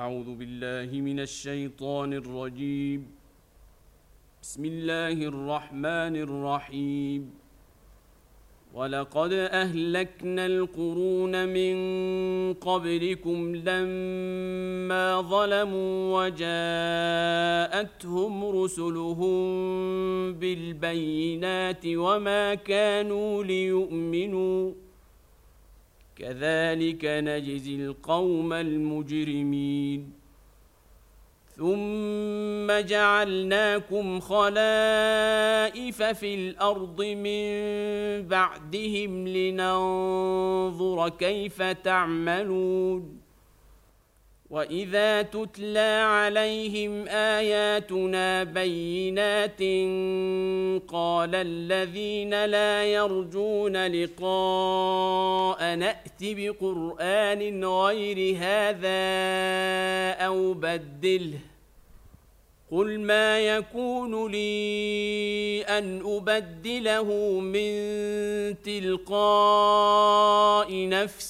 أعوذ بالله من الشيطان الرجيم. بسم الله الرحمن الرحيم. ولقد أهلكنا القرون من قبلكم لما ظلموا وجاءتهم رسلهم بالبينات وما كانوا ليؤمنوا كذلك نجزي القوم المجرمين. ثم جعلناكم خلائف في الأرض من بعدهم لننظر كيف تعملون. وإذا تتلى عليهم آياتنا بينات قال الذين لا يرجون لقاء نأت بقرآن غير هذا أو بدله قل ما يكون لي أن أبدله من تلقاء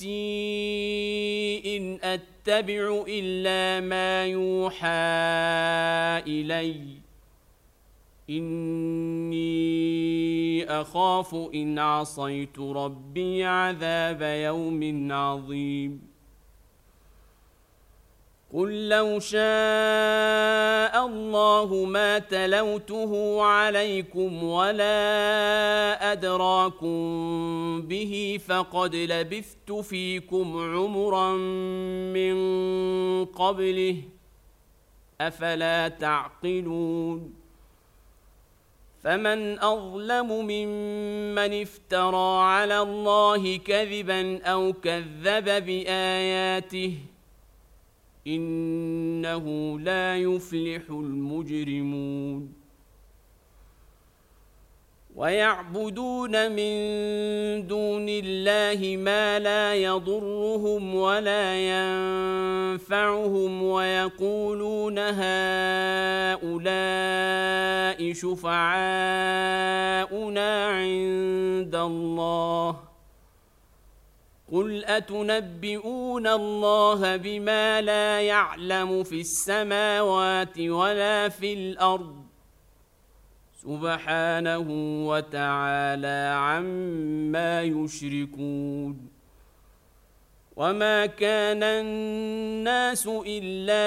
نفسي إن أتبع إلا ما يوحى إلي إني أخاف إن عصيت ربي عذاب يوم عظيم. قل لو شاء الله ما تلوته عليكم ولا أدراكم به فقد لبثت فيكم عمرا من قبله أفلا تعقلون. فمن أظلم ممن افترى على الله كذبا أو كذب بآياته إنه لا يفلح المجرمون. ويعبدون من دون الله ما لا يضرهم ولا ينفعهم ويقولون هؤلاء شفعاؤنا عند الله قل أتنبئون الله بما لا يعلم في السماوات ولا في الأرض سبحانه وتعالى عما يشركون. وما كان الناس إلا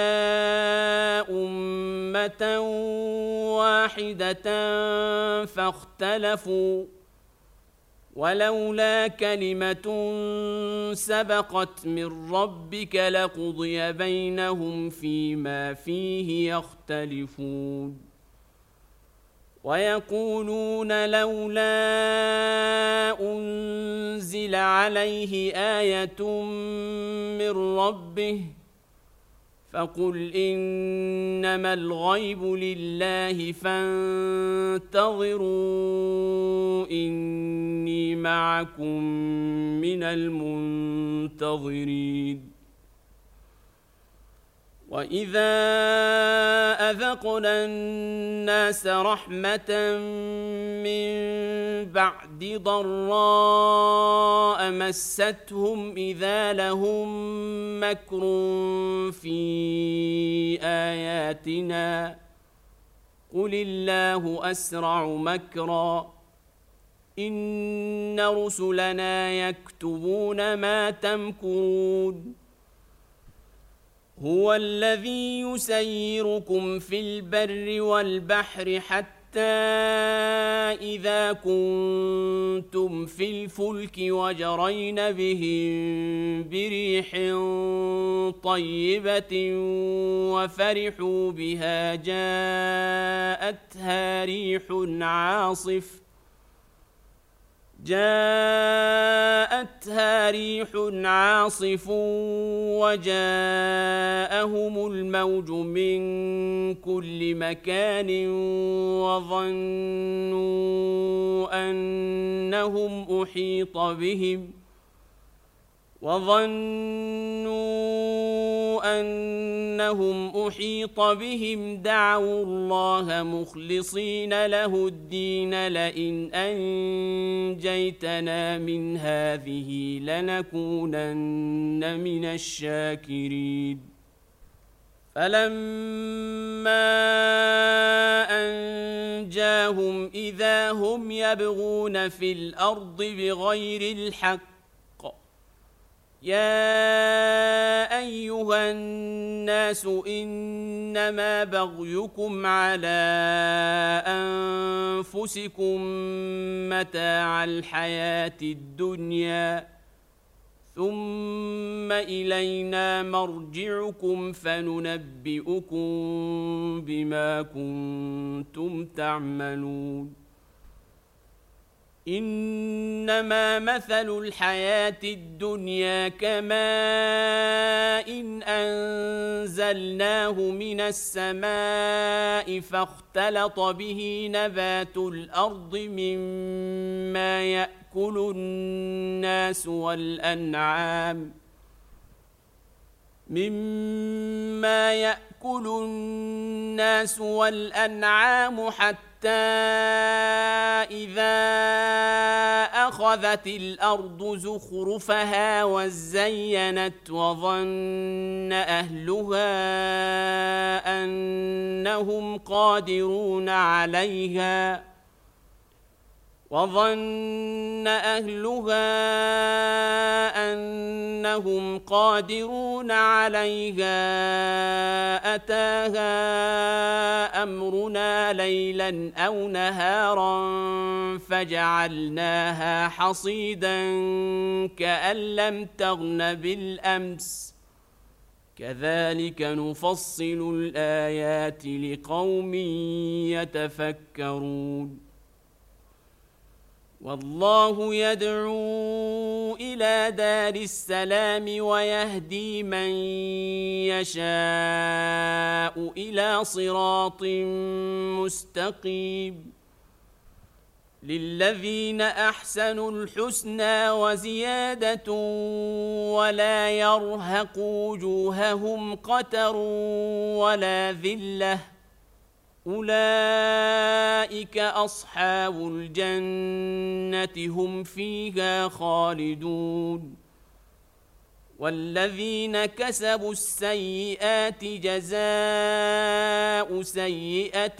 أمة واحدة فاختلفوا ولولا كلمة سبقت من ربك لقضي بينهم فيما فيه يختلفون. ويقولون لولا أنزل عليه آية من ربه فقل إنما الغيب لله فانتظروا إني معكم من المنتظرين. وإذا أذقنا الناس رحمة من بعد ضراء مستهم إذا لهم مكر في آياتنا قل الله أسرع مكرا إن رسلنا يكتبون ما تمكرون. هو الذي يسيركم في البر والبحر حتى إذا كنتم في الفلك وجرين بهم بريح طيبة وفرحوا بها جاءتها ريح عاصف وجاءهم الموج من كل مكان وظنوا أنهم أحيط بهم دعوا الله مخلصين له الدين لئن أنجيتنا من هذه لنكونن من الشاكرين. فلما أنجاهم إذا هم يبغون في الأرض بغير الحق يا أيها الناس إنما بغيكم على أنفسكم متاع الحياة الدنيا ثم إلينا مرجعكم فننبئكم بما كنتم تعملون إنما مثل الحياة الدنيا كماء إن أنزلناه من السماء فاختلط به نبات الأرض مما يأكل الناس والأنعام حتى إذا أخذت الأرض زخرفها وزينت وظن أهلها أنهم قادرون عليها أتاها أمرنا ليلا أو نهارا فجعلناها حصيدا كأن لم تغن بالأمس كذلك نفصل الآيات لقوم يتفكرون والله يدعو إلى دار السلام ويهدي من يشاء إلى صراط مستقيم للذين أحسنوا الحسنى وزيادة ولا يرهق وجوههم قتر ولا ذلة أولئك أصحاب الجنة هم فيها خالدون والذين كسبوا السيئات جزاء سيئة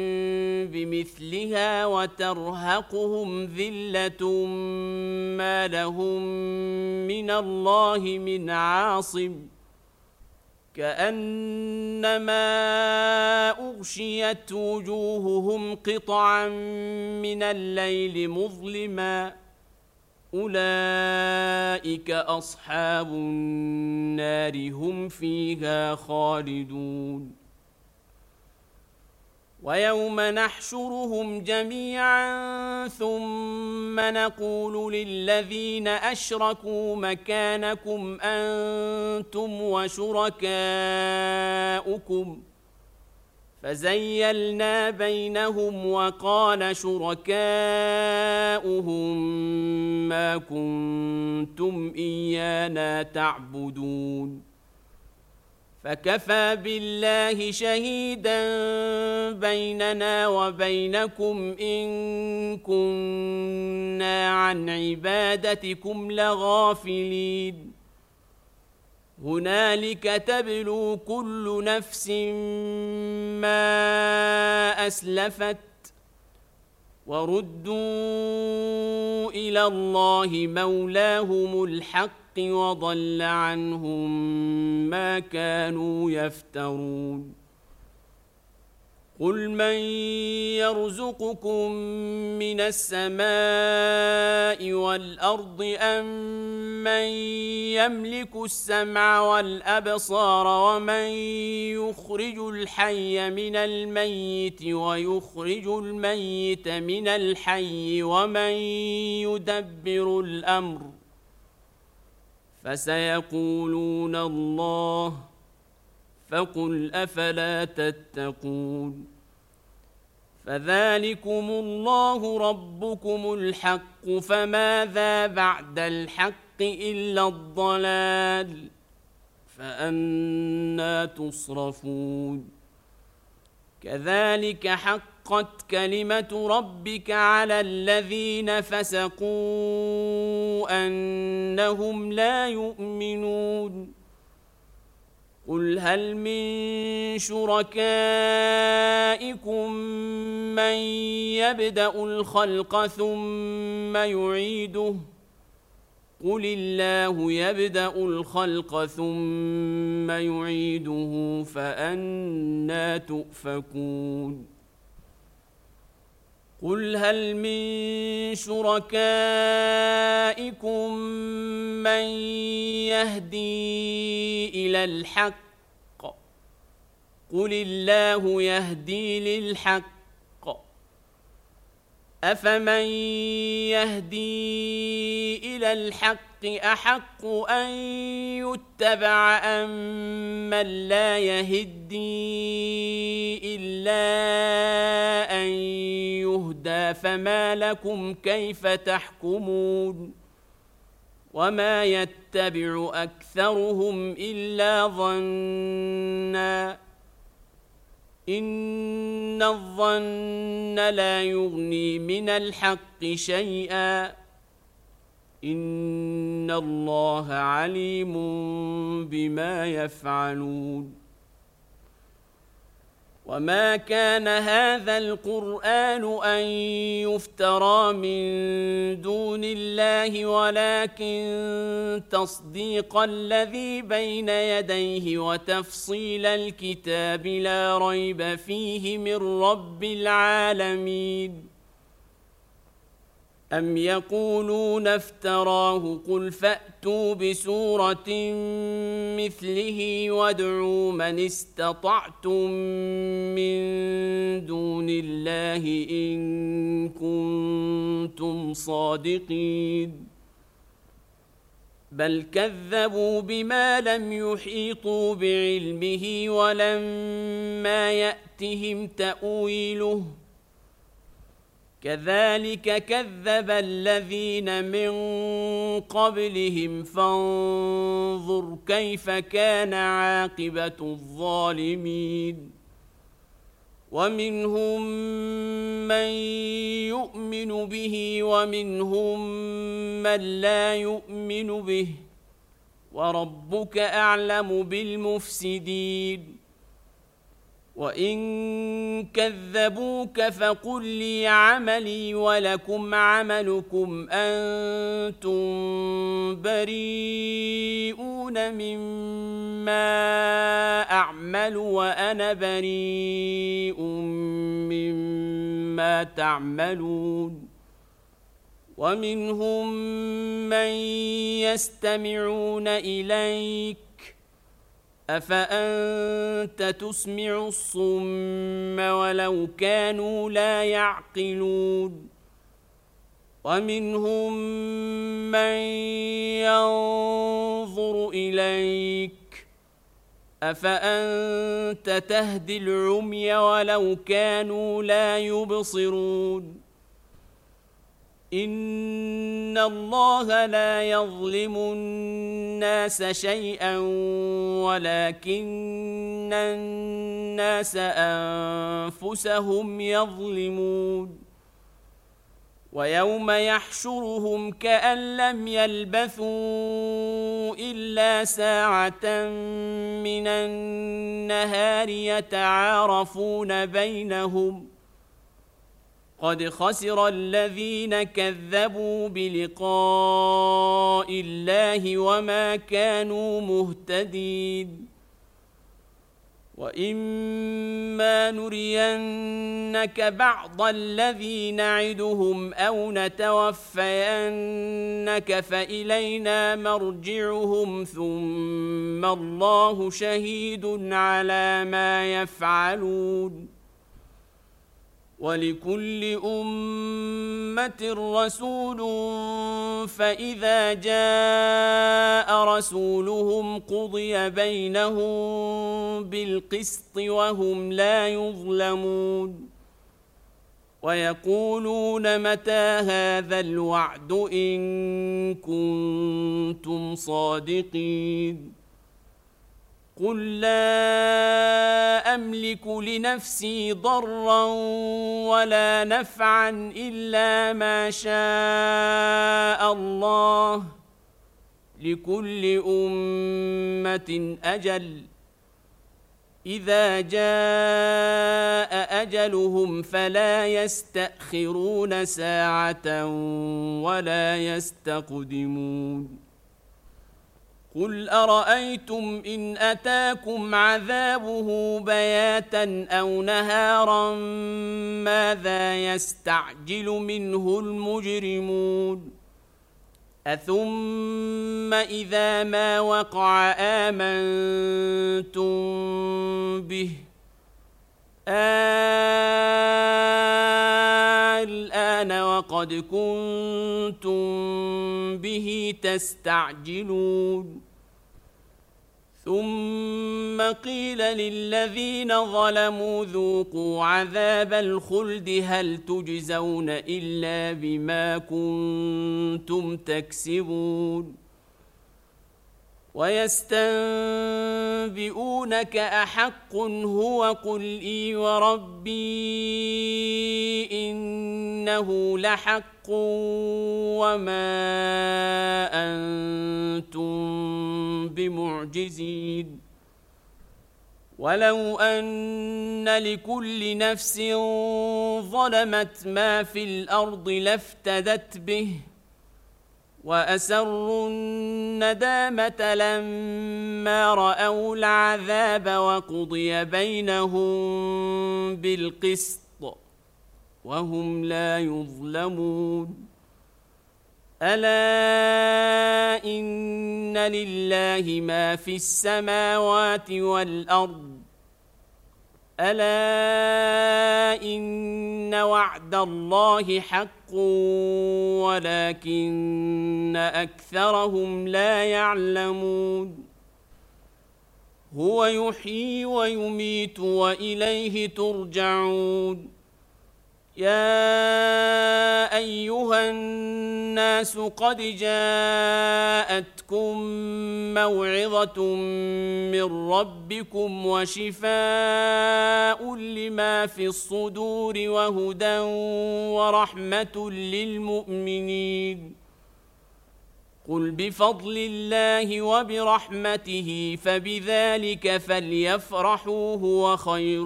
بمثلها وترهقهم ذلة ما لهم من الله من عاصم كأنما أغشيت وجوههم قطعا من الليل مظلما أولئك أصحاب النار هم فيها خالدون ويوم نحشرهم جميعا ثم نقول للذين أشركوا مكانكم أنتم وشركاؤكم فزيلنا بينهم وقال شركاؤهم ما كنتم إيانا تعبدون فكفى بالله شهيدا بيننا وبينكم إن كنا عن عبادتكم لغافلين هنالك تبلو كل نفس ما أسلفت وردوا إلى الله مولاهم الحق وضل عنهم ما كانوا يفترون قل من يرزقكم من السماء والأرض أم من يملك السمع والأبصار ومن يخرج الحي من الميت ويخرج الميت من الحي ومن يدبر الأمر فسيقولون الله فقل أفلا تتقون فذلكم الله ربكم الحق فماذا بعد الحق إلا الضلال فأنى تصرفون كذلك حقت كلمة ربك على الذين فسقوا أنهم لا يؤمنون قل هل من شركائكم من يبدأ الخلق ثم يعيده قل الله يبدأ الخلق ثم يعيده فأنى تؤفكون قل هل من شركائكم من يهدي إلى الحق قل الله يهدي للحق أفمن يهدي إلى الحق أحق أن يتبع أم من لا يهدي إلا أن يهدى فما لكم كيف تحكمون وما يتبع أكثرهم إلا ظنّا إن الظن لا يغني من الحق شيئا إن الله عليم بما يفعلون وما كان هذا القرآن أن يفترى من دون الله ولكن تصديق الذي بين يديه وتفصيل الكتاب لا ريب فيه من رب العالمين أم يقولون افتراه قل فأتوا بسورة مثله وادعوا من استطعتم من دون الله إن كنتم صادقين بل كذبوا بما لم يحيطوا بعلمه ولما يأتهم تأويله كذلك كذب الذين من قبلهم فانظر كيف كان عاقبة الظالمين ومنهم من يؤمن به ومنهم من لا يؤمن به وربك أعلم بالمفسدين وإن كذبوك فقل لي عملي ولكم عملكم أنتم بريئون مما أعمل وأنا بريء مما تعملون ومنهم من يستمعون إليك أفأنت تسمع الصم ولو كانوا لا يعقلون ومنهم من ينظر إليك أفأنت تهدي العمي ولو كانوا لا يبصرون إن الله لا يظلم الناس شيئا ولكن الناس أنفسهم يظلمون ويوم يحشرهم كأن لم يلبثوا إلا ساعة من النهار يتعارفون بينهم قد خسر الذين كذبوا بلقاء الله وما كانوا مهتدين وإما نرينك بعض الذي نعدهم أو نتوفينك فإلينا مرجعهم ثم الله شهيد على ما يفعلون ولكل أمة رسول فإذا جاء رسولهم قضي بينهم بالقسط وهم لا يظلمون ويقولون متى هذا الوعد إن كنتم صادقين قل لا أملك لنفسي ضرا ولا نفعا إلا ما شاء الله لكل أمة أجل إذا جاء أجلهم فلا يستأخرون ساعة ولا يستقدمون قل أرأيتم إن أتاكم عذابه بياتا أو نهارا ماذا يستعجل منه المجرمون أثم إذا ما وقع آمنتم به الآن وقد كنتم به تستعجلون ثم قيل للذين ظلموا ذوقوا عذاب الخلد هل تجزون إلا بما كنتم تكسبون ويستنبئونك أحق هو قل إي وربي إنه لحق وما أنتم بمعجزين ولو أن لكل نفس ظلمت ما في الأرض لافتدت به وأسروا الندامة لما رأوا العذاب وقضي بينهم بالقسط وهم لا يظلمون ألا إن لله ما في السماوات والأرض ألا إن وعد الله حق ولكن أكثرهم لا يعلمون هو يحيي ويميت وإليه ترجعون يا أيها الناس قد جاءتكم موعظة من ربكم وشفاء لما في الصدور وهدى ورحمة للمؤمنين قل بفضل الله وبرحمته فبذلك فليفرحوا هو خير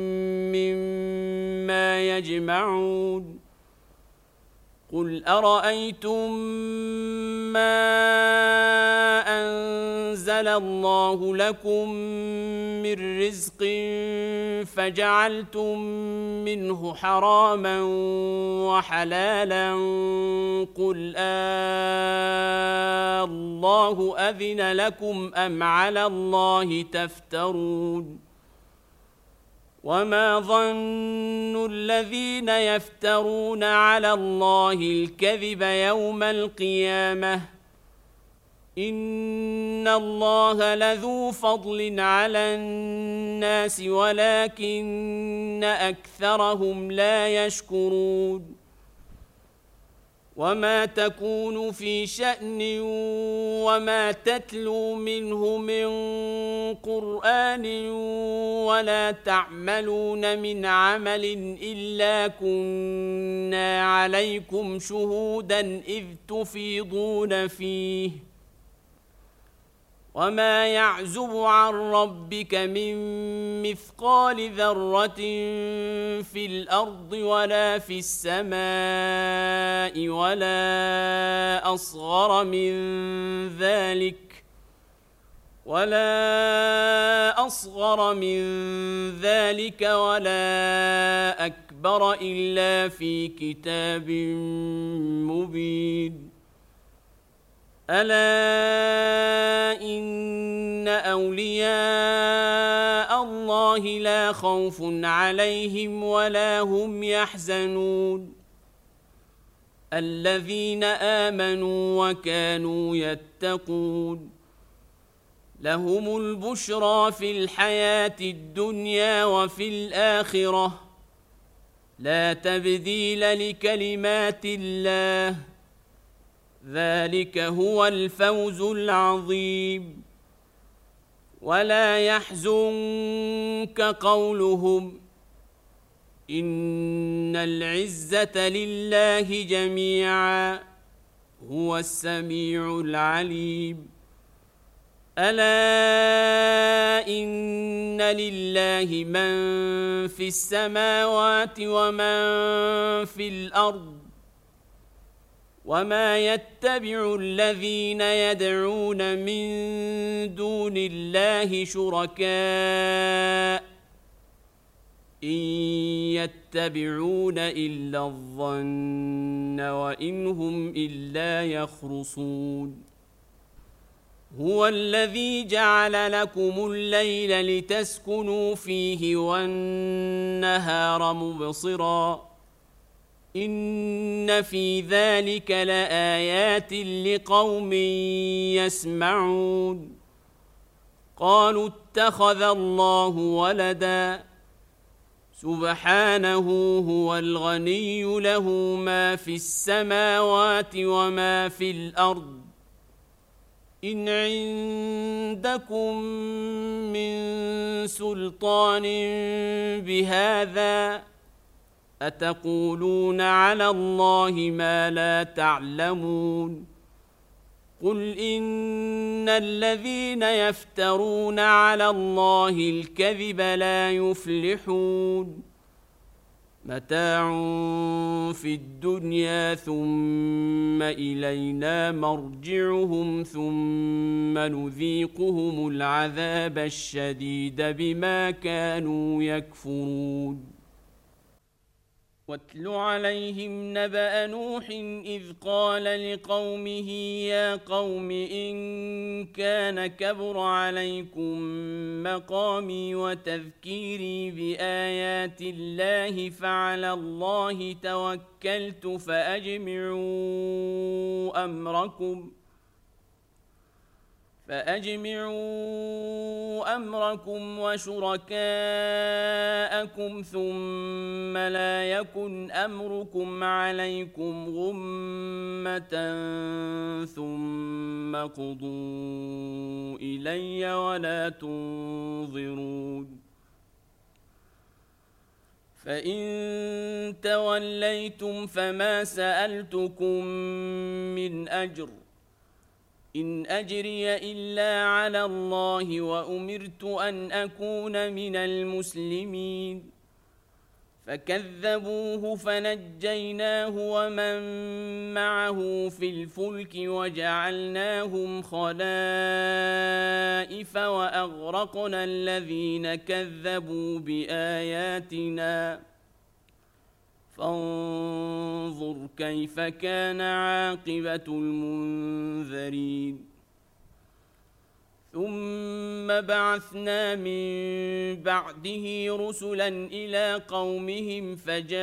مما يجمعون قل أرأيتم ما أنزل الله لكم من رزق فجعلتم منه حراما وحلالا قل الله أذن لكم أم على الله تفترون وما ظن الذين يفترون على الله الكذب يوم القيامة إن الله لذو فضل على الناس ولكن أكثرهم لا يشكرون وما تكون في شأن وما تتلو منه من قرآن ولا تعملون من عمل إلا كنا عليكم شهودا إذ تفيضون فيه وما يعزب عن ربك من مثقال ذرة في الأرض ولا في السماء ولا أصغر من ذلك ولا أكبر إلا في كتاب مبين ألا إن أولياء الله لا خوف عليهم ولا هم يحزنون الذين آمنوا وكانوا يتقون لهم البشرى في الحياة الدنيا وفي الآخرة لا تبديل لكلمات الله ذلك هو الفوز العظيم ولا يحزنك قولهم إن العزة لله جميعا هو السميع العليم ألا إن لله من في السماوات ومن في الأرض وما يتبع الذين يدعون من دون الله شركاء إن يتبعون إلا الظن وإن هم إلا يخرصون هو الذي جعل لكم الليل لتسكنوا فيه والنهار مبصرا إن في ذلك لآيات لقوم يسمعون قالوا اتخذ الله ولدا سبحانه هو الغني له ما في السماوات وما في الأرض إن عندكم من سلطان بهذا أتقولون على الله ما لا تعلمون قل إن الذين يفترون على الله الكذب لا يفلحون متاع في الدنيا ثم إلينا مرجعهم ثم نذيقهم العذاب الشديد بما كانوا يكفرون واتل عليهم نبأ نوح إذ قال لقومه يا قوم إن كان كبر عليكم مقامي وتذكيري بآيات الله فعلى الله توكلت فأجمعوا أمركم وشركاءكم ثم لا يكن أمركم عليكم غمة ثم قضوا إلي ولا تنظرون فإن توليتم فما سألتكم من أجر إن أجري إلا على الله وأمرت أن أكون من المسلمين فكذبوه فنجيناه ومن معه في الفلك وجعلناهم خلائف وأغرقنا الذين كذبوا بآياتنا فانظر كيف كان عاقبة المنذرين ثم بعثنا من بعده رسلا إلى قومهم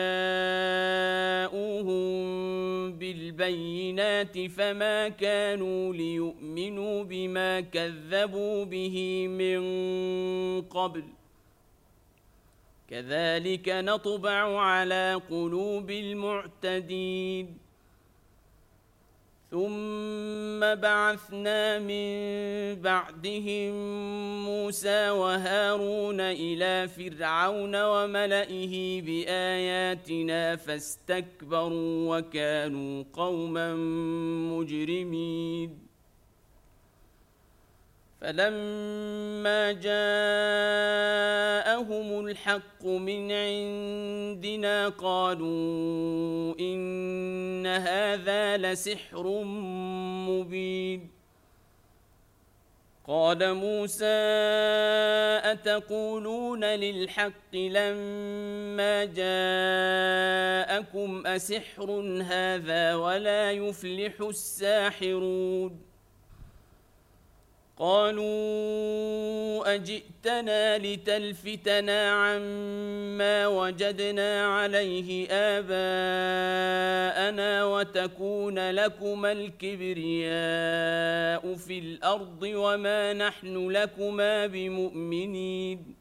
فجاءوهم بالبينات فما كانوا ليؤمنوا بما كذبوا به من قبل كذلك نطبع على قلوب المعتدين ثم بعثنا من بعدهم موسى وهارون إلى فرعون وملئه بآياتنا فاستكبروا وكانوا قوما مجرمين فلما جاءهم الحق من عندنا قالوا إن هذا لسحر مبين قال موسى أتقولون للحق لما جاءكم أسحر هذا ولا يفلح الساحرون قالوا أجئتنا لتلفتنا عما وجدنا عليه آباءنا وتكون لكما الكبرياء في الأرض وما نحن لكما بمؤمنين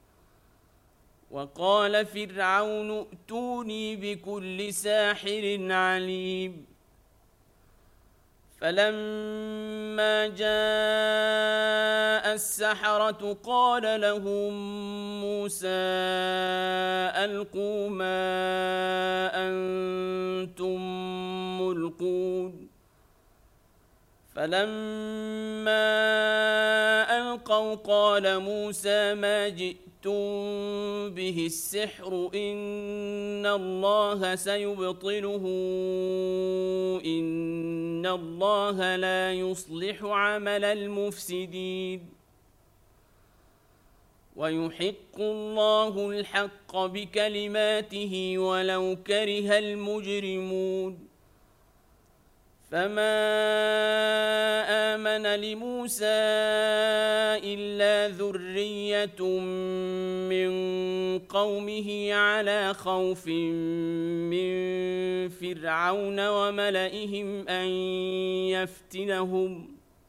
وقال فرعون ائتوني بكل ساحر عليم فلما جاء السحرة قال لهم موسى ألقوا ما أنتم ملقون فلما التقوا قال موسى ما جئتم به السحر إن الله سيبطله إن الله لا يصلح عمل المفسدين ويحق الله الحق بكلماته ولو كره المجرمون فما آمن لموسى إلا ذرية من قومه على خوف من فرعون وملئهم أن يفتنهم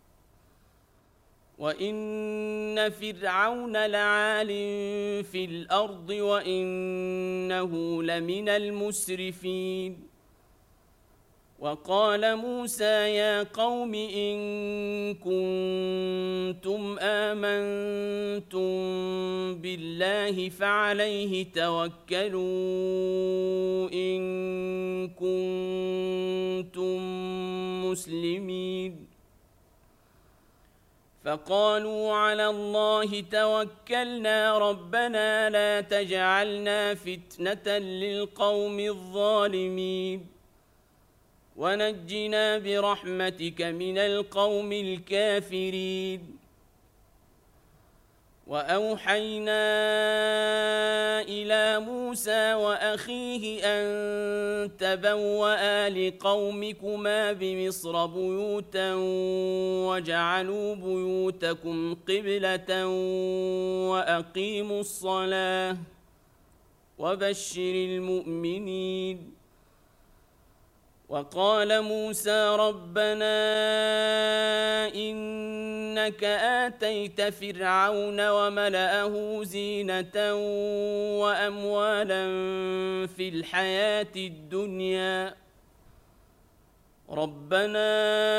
وإن فرعون لعال في الأرض وإنه لمن المسرفين وقال موسى يا قوم إن كنتم آمنتم بالله فعليه توكلوا إن كنتم مسلمين فقالوا على الله توكلنا ربنا لا تجعلنا فتنة للقوم الظالمين ونجنا برحمتك من القوم الكافرين وأوحينا إلى موسى وأخيه أن تبوأ لقومكما بمصر بيوتا وجعلوا بيوتكم قبلة وأقيموا الصلاة وبشر المؤمنين وقال موسى ربنا إنك آتيت فرعون وملأه زينة وأموالا في الحياة الدنيا ربنا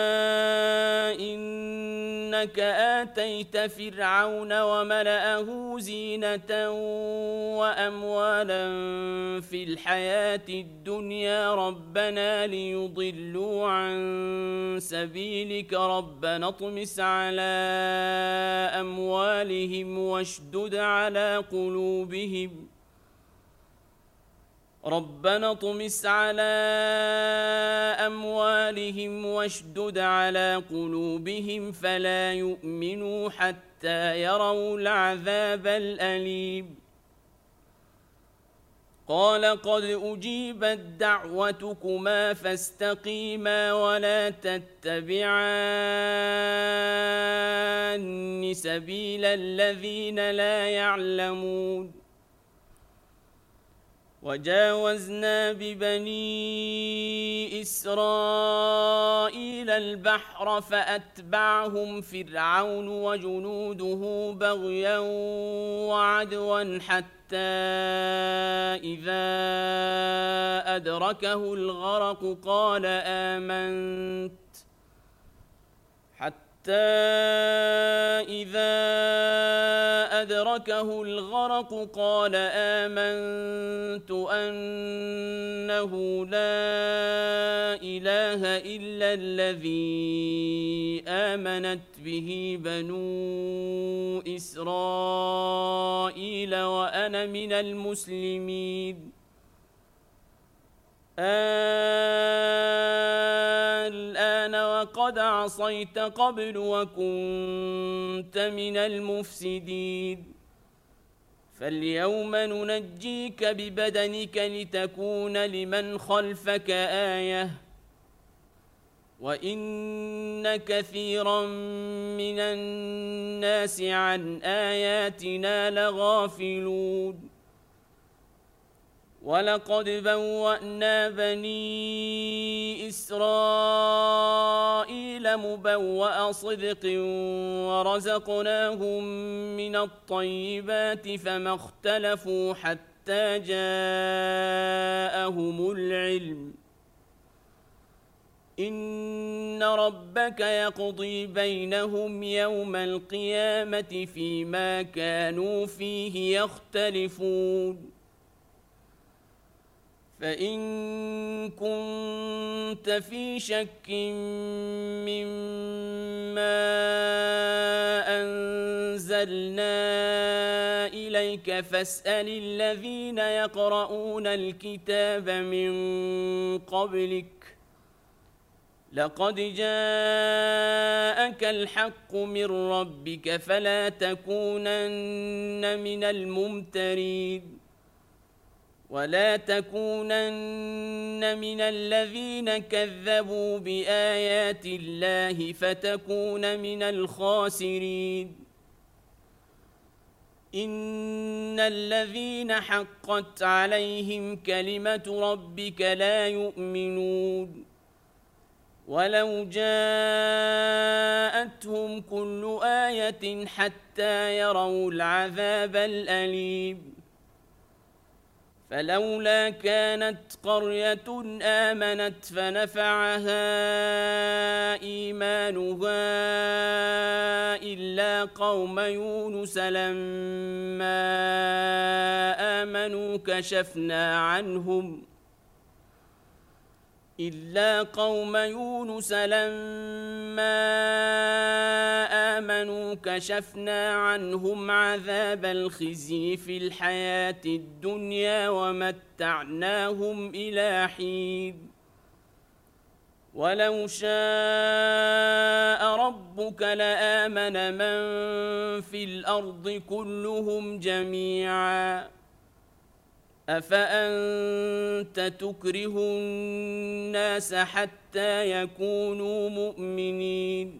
إنك آتيت فرعون وملأه زينة وأموالا في الحياة الدنيا ربنا ليضلوا عن سبيلك ربنا اطمس على أموالهم واشدد على قلوبهم ربنا اطمس على أموالهم واشدد على قلوبهم فلا يؤمنوا حتى يروا العذاب الأليم قال قد أجيبت دعوتكما فاستقيما ولا تتبعان سبيل الذين لا يعلمون وجاوزنا ببني إسرائيل البحر فأتبعهم فرعون وجنوده بغيا وعدوا حتى إذا أدركه الغرق قال آمنت أنه لا إله إلا الذي آمنت به بنو إسرائيل وأنا من المسلمين الآن وقد عصيت قبل وكنت من المفسدين فاليوم ننجيك ببدنك لتكون لمن خلفك آية وإن كثيرا من الناس عن آياتنا لغافلون ولقد بوأنا بني إسرائيل مبوأ صدق ورزقناهم من الطيبات فما اختلفوا حتى جاءهم العلم إن ربك يقضي بينهم يوم القيامة فيما كانوا فيه يختلفون فإن كنت في شك مما أنزلنا إليك فاسأل الذين يقرؤون الكتاب من قبلك لقد جاءك الحق من ربك فلا تكونن من الممترين ولا تكونن من الذين كذبوا بآيات الله فتكون من الخاسرين إن الذين حقت عليهم كلمة ربك لا يؤمنون ولو جاءتهم كل آية حتى يروا العذاب الأليم فلولا كانت قرية آمنت فنفعها إيمانها إلا قوم يونس لما آمنوا كشفنا عنهم عذاب الخزي في الحياة الدنيا ومتعناهم إلى حين ولو شاء ربك لآمن من في الأرض كلهم جميعا أفأنت تكره الناس حتى يكونوا مؤمنين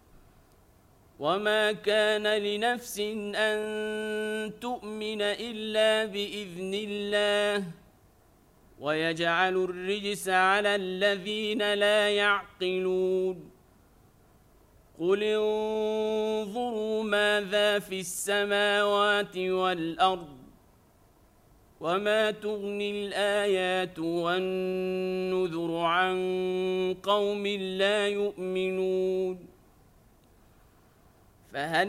وما كان لنفس أن تؤمن إلا بإذن الله ويجعل الرجس على الذين لا يعقلون قل انظروا ماذا في السماوات والأرض وما تغني الآيات والنذر عن قوم لا يؤمنون فهل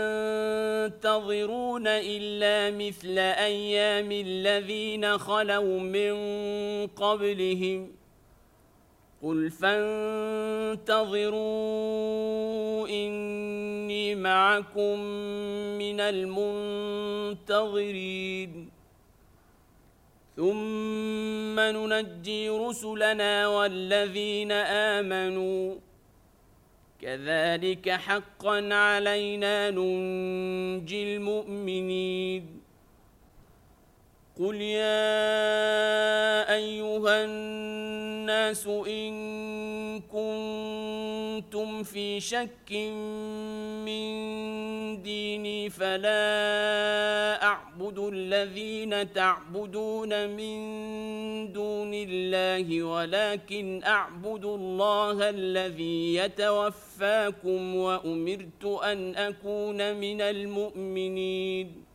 ينتظرون إلا مثل أيام الذين خلوا من قبلهم قل فانتظروا إني معكم من المنتظرين ثم ننجي رسلنا والذين آمنوا كذلك حقا علينا ننجي المؤمنين قل يا أيها الناس إن كنتم في شك من ديني فلا أعبد الذين تعبدون من دون الله ولكن أعبد الله الذي يتوفاكم وأمرت أن أكون من المؤمنين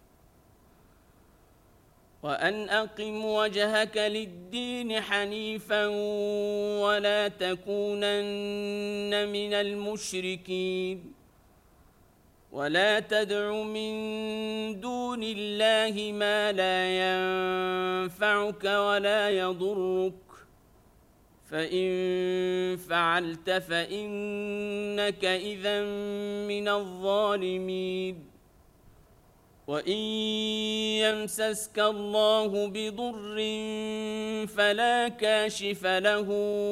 وأن أقم وجهك للدين حنيفا ولا تكونن من المشركين ولا تدع من دون الله ما لا ينفعك ولا يضرك فإن فعلت فإنك إذا من الظالمين وإن يمسسك الله بضر فلا كاشف له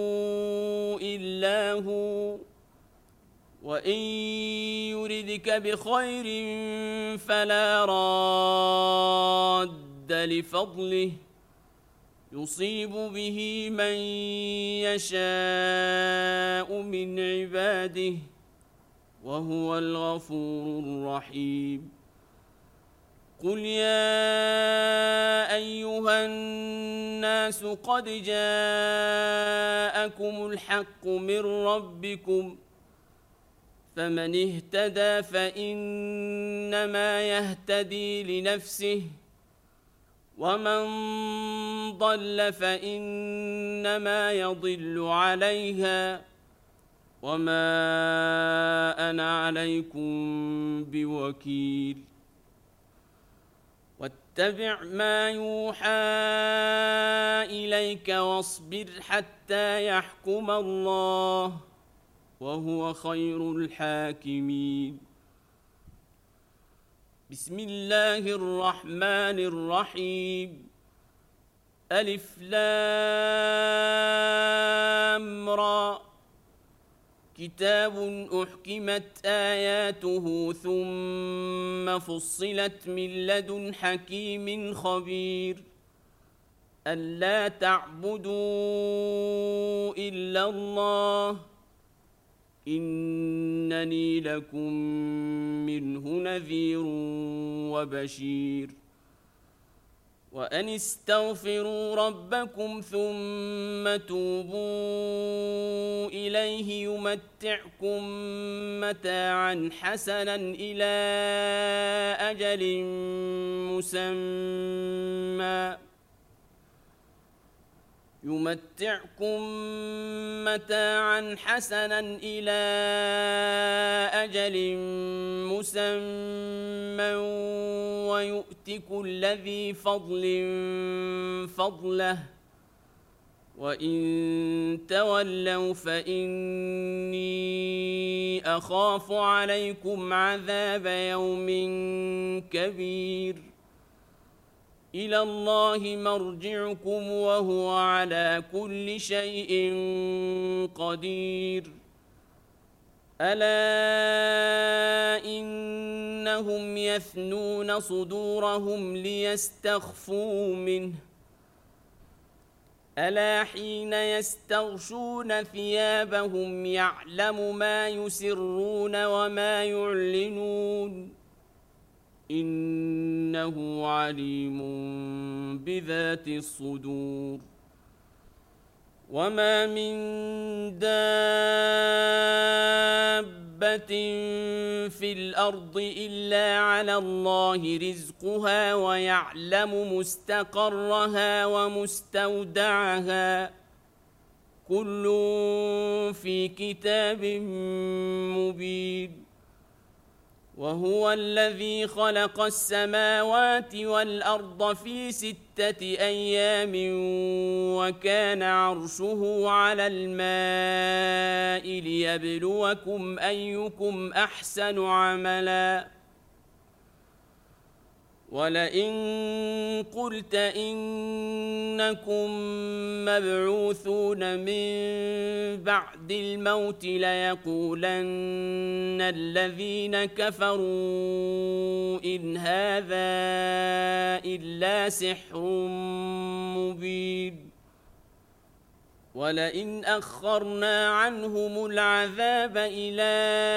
إلا هو وإن يردك بخير فلا راد لفضله يصيب به من يشاء من عباده وهو الغفور الرحيم قل يا أيها الناس قد جاءكم الحق من ربكم فمن اهتدى فإنما يهتدي لنفسه ومن ضل فإنما يضل عليها وما أنا عليكم بوكيل اتبع ما يوحى إليك واصبر حتى يحكم الله وهو خير الحاكمين. بسم الله الرحمن الرحيم. ألف لام را كتاب أحكمت آياته ثم فصلت من لدن حكيم خبير ألا تعبدوا إلا الله إنني لكم منه نذير وبشير. وأن استغفروا ربكم ثم توبوا إليه يمتعكم متاعا حسنا إلى أجل مسمى ويؤت كل ذي فضل فضله وإن تولوا فإني أخاف عليكم عذاب يوم كبير. إلى الله مرجعكم وهو على كل شيء قدير. ألا إنهم يثنون صدورهم ليستخفوا منه ألا حين يستغشون ثيابهم يعلم ما يسرون وما يعلنون إنه عليم بذات الصدور. وما من دابة في الأرض إلا على الله رزقها ويعلم مستقرها ومستودعها كل في كتاب مبين. وهو الذي خلق السماوات والأرض في 6 أيام وكان عرشه على الماء ليبلوكم أيكم أحسن عملا. ولئن قلت إنكم مبعوثون من بعد الموت ليقولن الذين كفروا إن هذا إلا سحر مبين. ولئن أخرنا عنهم العذاب إلى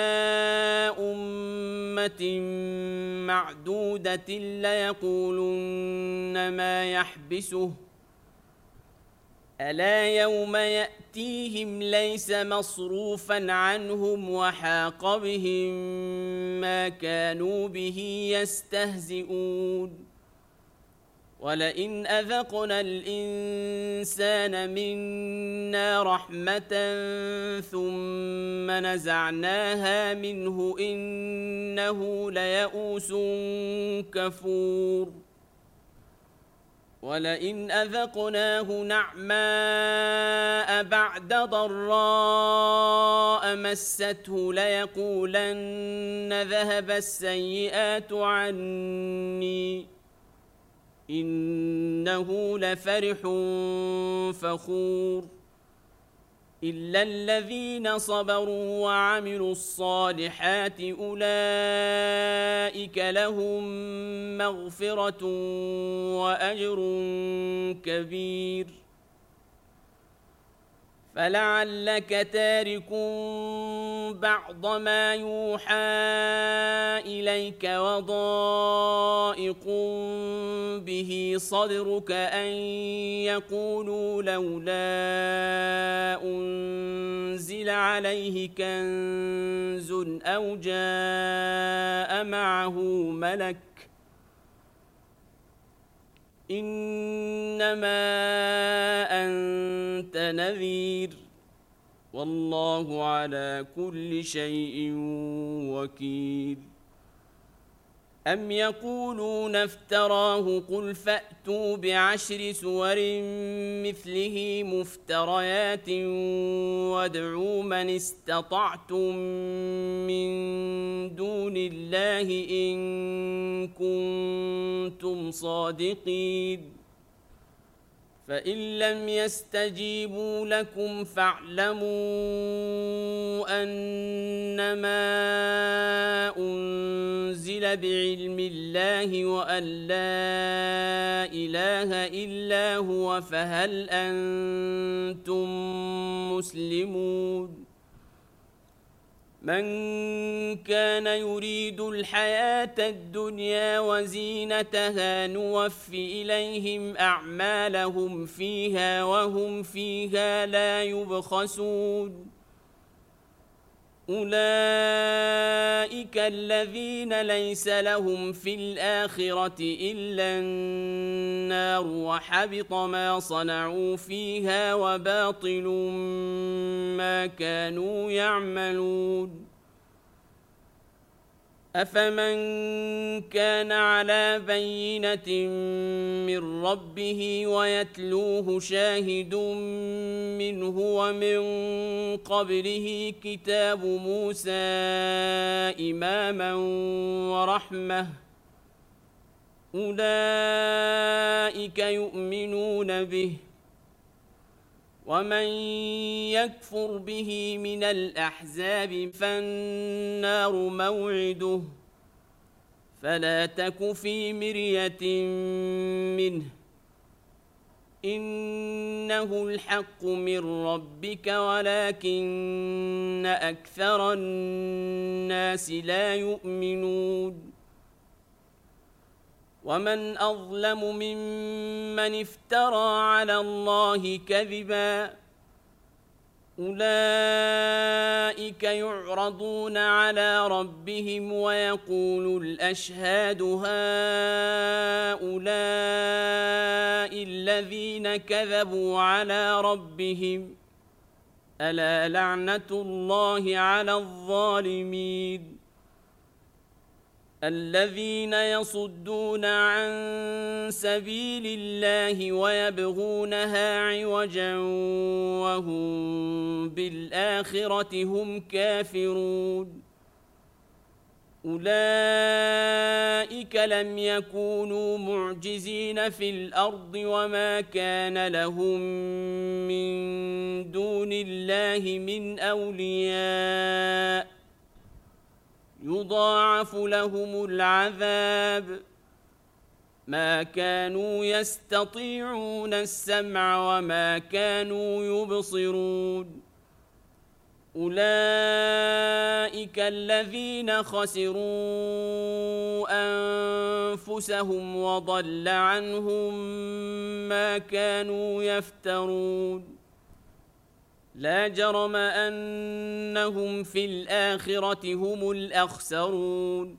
أمة معدودة ليقولن ما يحبسه ألا يوم يأتيهم ليس مصروفا عنهم وحاق بهم ما كانوا به يستهزئون. ولئن أذقنا الإنسان منا رحمة ثم نزعناها منه إنه ليئوس كفور. ولئن أذقناه نعماء بعد ضراء مسته ليقولن ذهب السيئات عني إنه لفرح فخور. إلا الذين صبروا وعملوا الصالحات أولئك لهم مغفرة وأجر كبير. فلعلك تارك بعض ما يوحى إليك وضائق به صدرك أن يقولوا لولا أنزل عليه كنز أو جاء معه ملك إنما أنت نذير والله على كل شيء وكيل. أم يقولون افتراه قل فأتوا بعشر سور مثله مفتريات وادعوا من استطعتم من دون الله إن كنتم صادقين فإن لم يستجيبوا لكم فاعلموا أنما أنزل بعلم الله وأن لا إله إلا هو فهل أنتم مسلمون من كان يريد الحياة الدنيا وزينتها نوف إليهم أعمالهم فيها وهم فيها لا يبخسون أولئك الذين ليس لهم في الآخرة إلا النار وحبط ما صنعوا فيها وباطل ما كانوا يعملون أفمن كان على بينة من ربه ويتلوه شاهد منه ومن قبله كتاب موسى إماما ورحمة أولئك يؤمنون به ومن يكفر به من الأحزاب فالنار موعده فلا تك في مرية منه إنه الحق من ربك ولكن أكثر الناس لا يؤمنون ومن أظلم ممن افترى على الله كذبا أولئك يعرضون على ربهم ويقول الأشهاد هؤلاء الذين كذبوا على ربهم ألا لعنة الله على الظالمين الذين يصدون عن سبيل الله ويبغونها عوجا وهم بالآخرة هم كافرون أولئك لم يكونوا معجزين في الأرض وما كان لهم من دون الله من أولياء يضاعف لهم العذاب ما كانوا يستطيعون السمع وما كانوا يبصرون أولئك الذين خسروا أنفسهم وضل عنهم ما كانوا يفترون لا جرم أنهم في الآخرة هم الأخسرون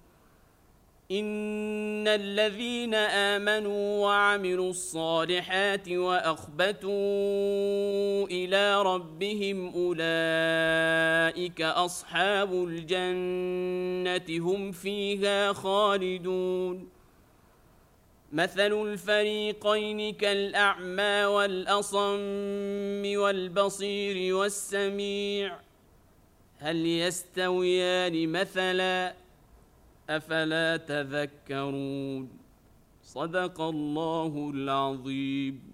إن الذين آمنوا وعملوا الصالحات وأخبتوا إلى ربهم أولئك أصحاب الجنة هم فيها خالدون مثل الفريقين كالأعمى والأصم والبصير والسميع هل يستويان مثلا أفلا تذكرون صدق الله العظيم.